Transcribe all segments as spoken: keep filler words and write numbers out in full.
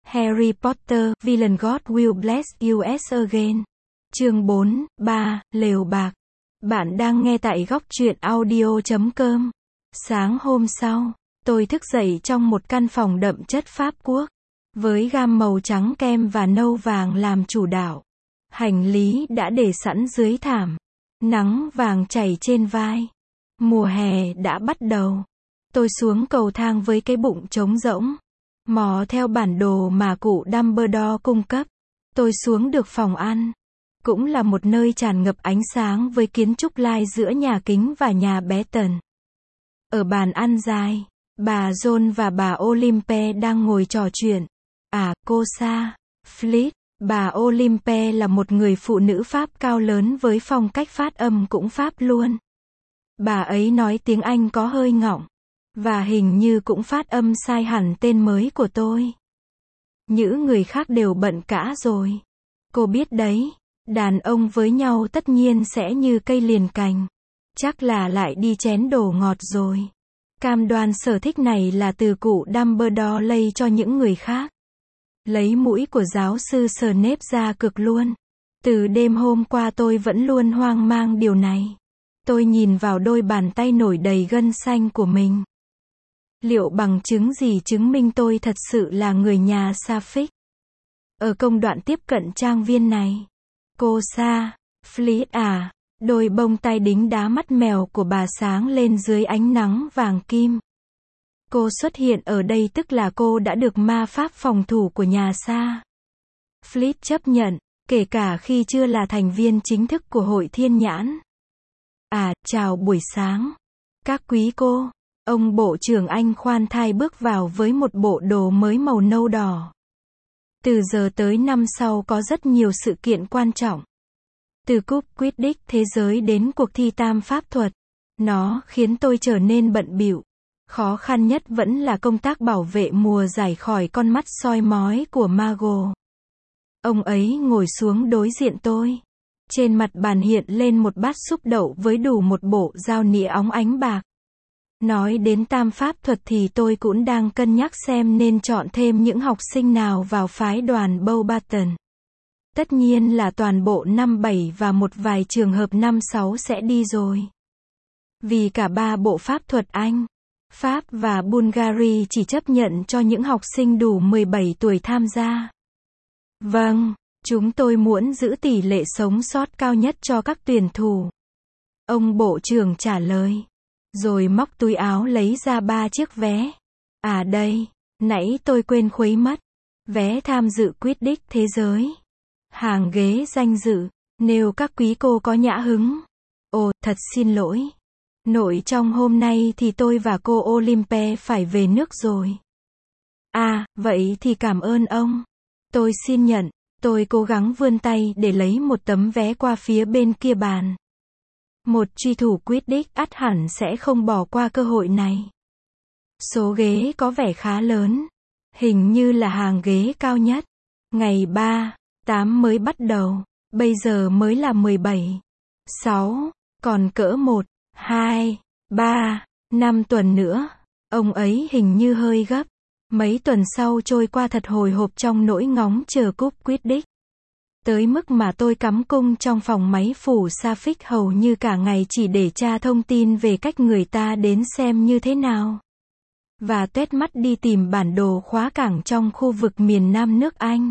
Harry Potter, Villain God Will Bless You Again. Chương bốn, ba, Lều bạc. Bạn đang nghe tại góc truyện audio chấm com. Sáng hôm sau, tôi thức dậy trong một căn phòng đậm chất Pháp Quốc, với gam màu trắng kem và nâu vàng làm chủ đạo. Hành lý đã để sẵn dưới thảm. Nắng vàng chảy trên vai. Mùa hè đã bắt đầu. Tôi xuống cầu thang với cái bụng trống rỗng, mò theo bản đồ mà cụ Dumbledore cung cấp. Tôi xuống được phòng ăn. Cũng là một nơi tràn ngập ánh sáng với kiến trúc lai giữa nhà kính và nhà bé Tần. Ở bàn ăn dài, bà John và bà Olympe đang ngồi trò chuyện. À, cô Sa, Fleet. Bà Olympe là một người phụ nữ Pháp cao lớn với phong cách phát âm cũng Pháp luôn. Bà ấy nói tiếng Anh có hơi ngọng, và hình như cũng phát âm sai hẳn tên mới của tôi. Những người khác đều bận cả rồi. Cô biết đấy, đàn ông với nhau tất nhiên sẽ như cây liền cành. Chắc là lại đi chén đồ ngọt rồi. Cam đoan sở thích này là từ cụ Dumbledore lây cho những người khác. Lấy mũi của giáo sư Snape ra cực luôn. Từ đêm hôm qua tôi vẫn luôn hoang mang điều này. Tôi nhìn vào đôi bàn tay nổi đầy gân xanh của mình. Liệu bằng chứng gì chứng minh tôi thật sự là người nhà Sapphic? Ở công đoạn tiếp cận trang viên này, cô Sa, Fleet à, đôi bông tai đính đá mắt mèo của bà sáng lên dưới ánh nắng vàng kim. Cô xuất hiện ở đây tức là cô đã được ma pháp phòng thủ của nhà Sa. Fleet chấp nhận, kể cả khi chưa là thành viên chính thức của Hội Thiên Nhãn. À, chào buổi sáng. Các quý cô. Ông Bộ trưởng Anh khoan thai bước vào với một bộ đồ mới màu nâu đỏ. Từ giờ tới năm sau có rất nhiều sự kiện quan trọng. Từ cúp Quidditch thế giới đến cuộc thi tam pháp thuật. Nó khiến tôi trở nên bận bịu. Khó khăn nhất vẫn là công tác bảo vệ mùa giải khỏi con mắt soi mói của Mago. Ông ấy ngồi xuống đối diện tôi. Trên mặt bàn hiện lên một bát súp đậu với đủ một bộ dao nĩa óng ánh bạc. Nói đến tam pháp thuật thì tôi cũng đang cân nhắc xem nên chọn thêm những học sinh nào vào phái đoàn Beauxbaton. Tất nhiên là toàn bộ năm bảy và một vài trường hợp năm sáu sẽ đi rồi. Vì cả ba bộ pháp thuật Anh, Pháp và Bulgari chỉ chấp nhận cho những học sinh đủ mười bảy tuổi tham gia. Vâng, chúng tôi muốn giữ tỷ lệ sống sót cao nhất cho các tuyển thủ. Ông bộ trưởng trả lời. Rồi móc túi áo lấy ra ba chiếc vé. À đây, nãy tôi quên khuấy mất. Vé tham dự Quidditch thế giới. Hàng ghế danh dự, nếu các quý cô có nhã hứng. Ồ, thật xin lỗi. Nội trong hôm nay thì tôi và cô Olympe phải về nước rồi. À, vậy thì cảm ơn ông. Tôi xin nhận, tôi cố gắng vươn tay để lấy một tấm vé qua phía bên kia bàn. Một truy thủ Quidditch ắt hẳn sẽ không bỏ qua cơ hội này. Số ghế có vẻ khá lớn. Hình như là hàng ghế cao nhất. Ngày ba, tám mới bắt đầu. Bây giờ mới là mười bảy, sáu, còn cỡ một, hai, ba, năm tuần nữa. Ông ấy hình như hơi gấp. Mấy tuần sau trôi qua thật hồi hộp trong nỗi ngóng chờ cúp Quidditch. Tới mức mà tôi cắm cung trong phòng máy phủ Sapphic hầu như cả ngày chỉ để tra thông tin về cách người ta đến xem như thế nào. Và tuét mắt đi tìm bản đồ khóa cảng trong khu vực miền Nam nước Anh.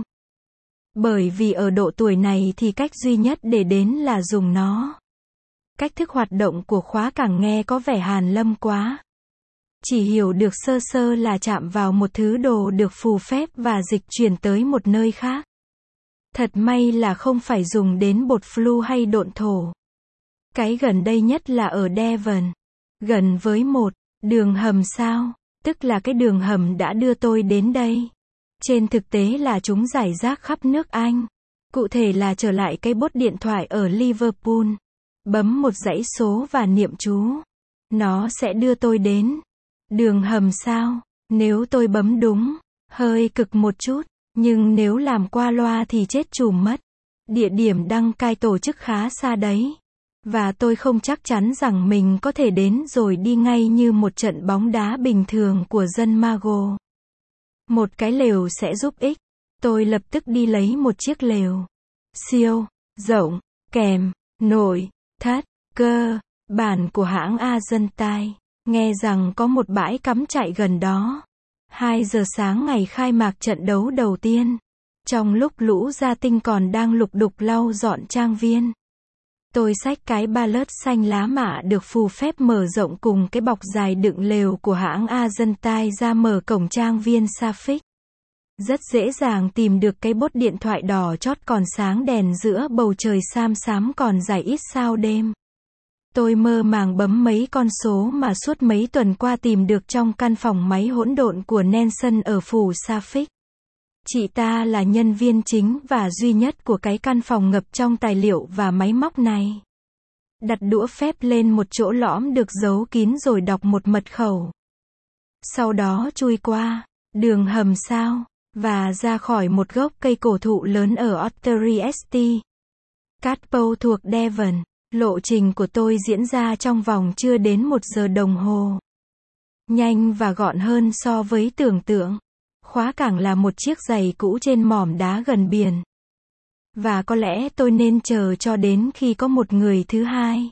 Bởi vì ở độ tuổi này thì cách duy nhất để đến là dùng nó. Cách thức hoạt động của khóa cảng nghe có vẻ hàn lâm quá. Chỉ hiểu được sơ sơ là chạm vào một thứ đồ được phù phép và dịch chuyển tới một nơi khác. Thật may là không phải dùng đến bột flu hay độn thổ. Cái gần đây nhất là ở Devon. Gần với một đường hầm sao, tức là cái đường hầm đã đưa tôi đến đây. Trên thực tế là chúng rải rác khắp nước Anh. Cụ thể là trở lại cái bốt điện thoại ở Liverpool. Bấm một dãy số và niệm chú. Nó sẽ đưa tôi đến đường hầm sao. Nếu tôi bấm đúng, hơi cực một chút. Nhưng nếu làm qua loa thì chết chùm mất. Địa điểm đăng cai tổ chức khá xa đấy. Và tôi không chắc chắn rằng mình có thể đến rồi đi ngay như một trận bóng đá bình thường của dân Mago. Một cái lều sẽ giúp ích. Tôi lập tức đi lấy một chiếc lều. Siêu, rộng, kèm, nội, thất, cơ, bản của hãng Argentine. Nghe rằng có một bãi cắm trại gần đó. hai giờ sáng ngày khai mạc trận đấu đầu tiên. Trong lúc lũ gia tinh còn đang lục đục lau dọn trang viên. Tôi xách cái ba lớt xanh lá mạ được phù phép mở rộng cùng cái bọc dài đựng lều của hãng Argentine ra mở cổng trang viên Safik. Rất dễ dàng tìm được cái bốt điện thoại đỏ chót còn sáng đèn giữa bầu trời xám xám còn dài ít sao đêm. Tôi mơ màng bấm mấy con số mà suốt mấy tuần qua tìm được trong căn phòng máy hỗn độn của Nelson ở phủ Safik. Chị ta là nhân viên chính và duy nhất của cái căn phòng ngập trong tài liệu và máy móc này. Đặt đũa phép lên một chỗ lõm được giấu kín rồi đọc một mật khẩu. Sau đó chui qua đường hầm sao và ra khỏi một gốc cây cổ thụ lớn ở Ottery St. Catpow thuộc Devon. Lộ trình của tôi diễn ra trong vòng chưa đến một giờ đồng hồ. Nhanh và gọn hơn so với tưởng tượng. Khóa cảng là một chiếc giày cũ trên mỏm đá gần biển. Và có lẽ tôi nên chờ cho đến khi có một người thứ hai,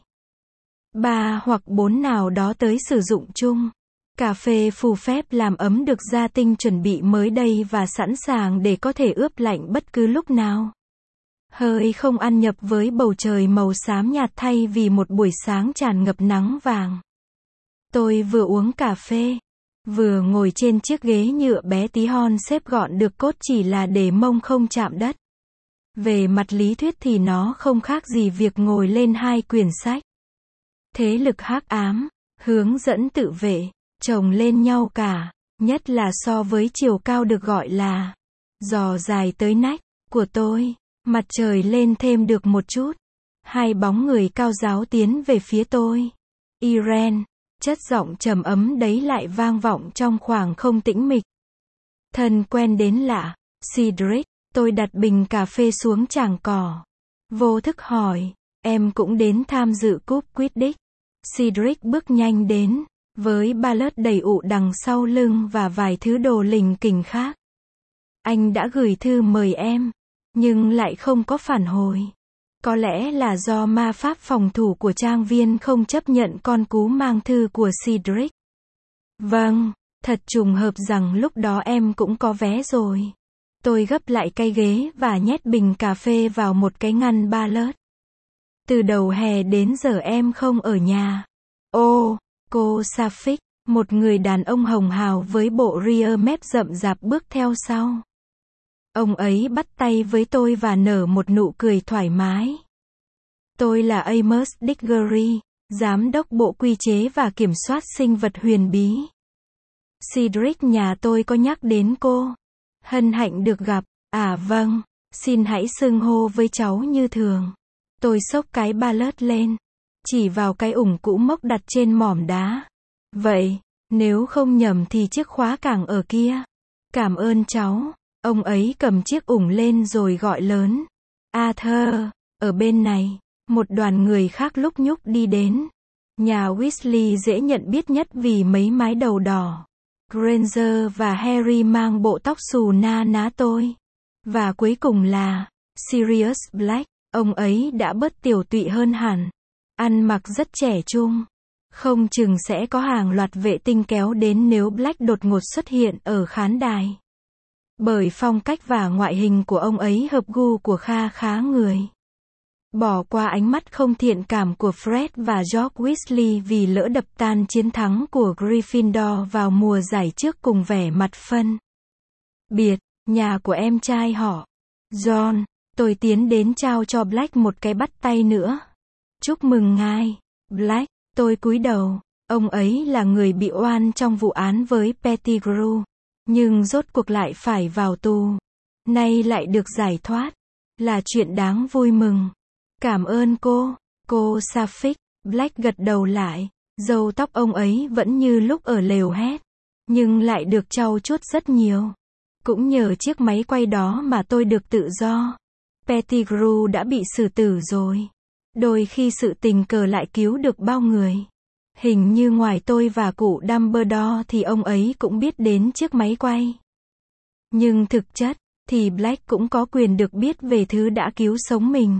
ba hoặc bốn nào đó tới sử dụng chung. Cà phê phù phép làm ấm được gia tinh chuẩn bị mới đây và sẵn sàng để có thể ướp lạnh bất cứ lúc nào. Hơi không ăn nhập với bầu trời màu xám nhạt thay vì một buổi sáng tràn ngập nắng vàng. Tôi vừa uống cà phê, vừa ngồi trên chiếc ghế nhựa bé tí hon xếp gọn được cốt chỉ là để mông không chạm đất. Về mặt lý thuyết thì nó không khác gì việc ngồi lên hai quyển sách. Thế lực hắc ám, hướng dẫn tự vệ, chồng lên nhau cả, nhất là so với chiều cao được gọi là giò dài tới nách của tôi. Mặt trời lên thêm được một chút. Hai bóng người cao ráo tiến về phía tôi. Irene, chất giọng trầm ấm đấy lại vang vọng trong khoảng không tĩnh mịch. Thân quen đến lạ. Cedric, tôi đặt bình cà phê xuống tràng cỏ. Vô thức hỏi, em cũng đến tham dự cúp Quidditch. Cedric bước nhanh đến, với ba lớt đầy ụ đằng sau lưng và vài thứ đồ lình kình khác. Anh đã gửi thư mời em, nhưng lại không có phản hồi. Có lẽ là do ma pháp phòng thủ của trang viên không chấp nhận con cú mang thư của Cedric. Vâng, thật trùng hợp rằng lúc đó em cũng có vé rồi. Tôi gấp lại cây ghế và nhét bình cà phê vào một cái ngăn ba lớt. Từ đầu hè đến giờ em không ở nhà. Ô, cô Safik, một người đàn ông hồng hào với bộ ria mép rậm rạp bước theo sau. Ông ấy bắt tay với tôi và nở một nụ cười thoải mái. Tôi là Amos Diggory, giám đốc bộ quy chế và kiểm soát sinh vật huyền bí. Cedric nhà tôi có nhắc đến cô. Hân hạnh được gặp. À vâng, xin hãy xưng hô với cháu như thường. Tôi xốc cái ba lớt lên, chỉ vào cái ủng cũ mốc đặt trên mỏm đá. Vậy, nếu không nhầm thì chiếc khóa cảng ở kia. Cảm ơn cháu. Ông ấy cầm chiếc ủng lên rồi gọi lớn. Arthur, ở bên này. Một đoàn người khác lúc nhúc đi đến. Nhà Weasley dễ nhận biết nhất vì mấy mái đầu đỏ. Granger và Harry mang bộ tóc xù na ná tôi. Và cuối cùng là Sirius Black. Ông ấy đã bớt tiểu tụy hơn hẳn. Ăn mặc rất trẻ trung. Không chừng sẽ có hàng loạt vệ tinh kéo đến nếu Black đột ngột xuất hiện ở khán đài. Bởi phong cách và ngoại hình của ông ấy hợp gu của kha khá người. Bỏ qua ánh mắt không thiện cảm của Fred và George Weasley vì lỡ đập tan chiến thắng của Gryffindor vào mùa giải trước cùng vẻ mặt phân biệt, nhà của em trai họ John. Tôi tiến đến trao cho Black một cái bắt tay nữa. Chúc mừng ngài, Black. Tôi cúi đầu. Ông ấy là người bị oan trong vụ án với Pettigrew, nhưng rốt cuộc lại phải vào tù. Nay lại được giải thoát. Là chuyện đáng vui mừng. Cảm ơn cô, cô Safik. Black gật đầu lại. Râu tóc ông ấy vẫn như lúc ở lều hét, nhưng lại được trau chuốt rất nhiều. Cũng nhờ chiếc máy quay đó mà tôi được tự do. Pettigrew đã bị xử tử rồi. Đôi khi sự tình cờ lại cứu được bao người. Hình như ngoài tôi và cụ Dumbledore thì ông ấy cũng biết đến chiếc máy quay. Nhưng thực chất, thì Black cũng có quyền được biết về thứ đã cứu sống mình.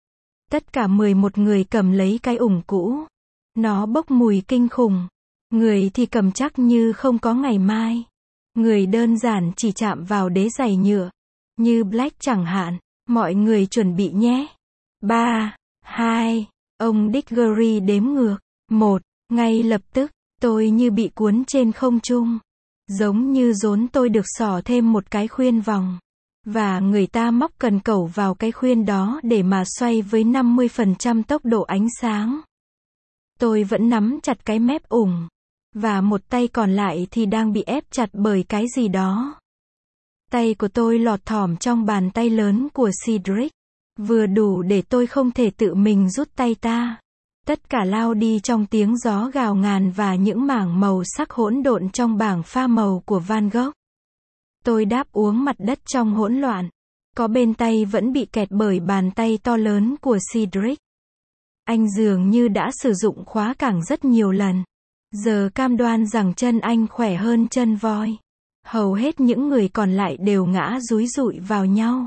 Tất cả mười một người cầm lấy cái ủng cũ. Nó bốc mùi kinh khủng. Người thì cầm chắc như không có ngày mai. Người đơn giản chỉ chạm vào đế giày nhựa. Như Black chẳng hạn. Mọi người chuẩn bị nhé. ba, hai, ông Diggory đếm ngược. một, ngay lập tức, tôi như bị cuốn trên không trung. Giống như rốn tôi được xỏ thêm một cái khuyên vòng. Và người ta móc cần cẩu vào cái khuyên đó để mà xoay với năm mươi phần trăm tốc độ ánh sáng. Tôi vẫn nắm chặt cái mép ủng. Và một tay còn lại thì đang bị ép chặt bởi cái gì đó. Tay của tôi lọt thỏm trong bàn tay lớn của Cedric. Vừa đủ để tôi không thể tự mình rút tay ta. Tất cả lao đi trong tiếng gió gào ngàn và những mảng màu sắc hỗn độn trong bảng pha màu của Van Gogh. Tôi đáp uống mặt đất trong hỗn loạn. Có bên tay vẫn bị kẹt bởi bàn tay to lớn của Cedric. Anh dường như đã sử dụng khóa cảng rất nhiều lần. Giờ cam đoan rằng chân anh khỏe hơn chân voi. Hầu hết những người còn lại đều ngã dúi dụi vào nhau.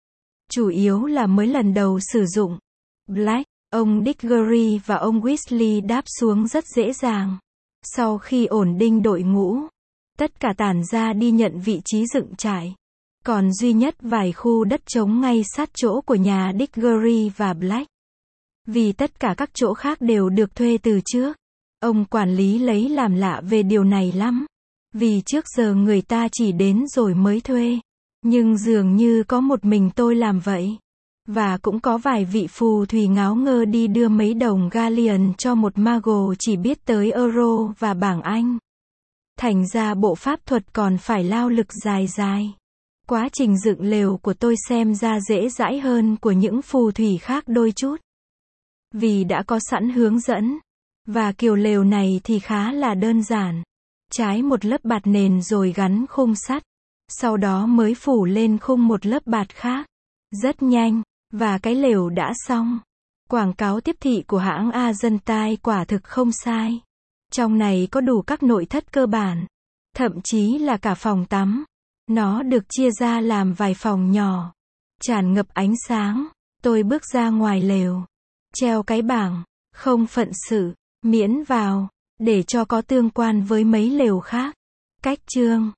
Chủ yếu là mới lần đầu sử dụng. Black, ông Diggory và ông Weasley đáp xuống rất dễ dàng. Sau khi ổn định đội ngũ, tất cả tản ra đi nhận vị trí dựng trại. Còn duy nhất vài khu đất trống ngay sát chỗ của nhà Diggory và Black. Vì tất cả các chỗ khác đều được thuê từ trước. Ông quản lý lấy làm lạ về điều này lắm. Vì trước giờ người ta chỉ đến rồi mới thuê. Nhưng dường như có một mình tôi làm vậy. Và cũng có vài vị phù thủy ngáo ngơ đi đưa mấy đồng galleon cho một mago chỉ biết tới euro và bảng Anh. Thành ra bộ pháp thuật còn phải lao lực dài dài. Quá trình dựng lều của tôi xem ra dễ dãi hơn của những phù thủy khác đôi chút. Vì đã có sẵn hướng dẫn. Và kiểu lều này thì khá là đơn giản. Trái một lớp bạt nền rồi gắn khung sắt. Sau đó mới phủ lên khung một lớp bạt khác. Rất nhanh. Và cái lều đã xong. Quảng cáo tiếp thị của hãng Argentine quả thực không sai. Trong này có đủ các nội thất cơ bản. Thậm chí là cả phòng tắm. Nó được chia ra làm vài phòng nhỏ. Tràn ngập ánh sáng. Tôi bước ra ngoài lều. Treo cái bảng. Không phận sự. Miễn vào. Để cho có tương quan với mấy lều khác. Cách chương.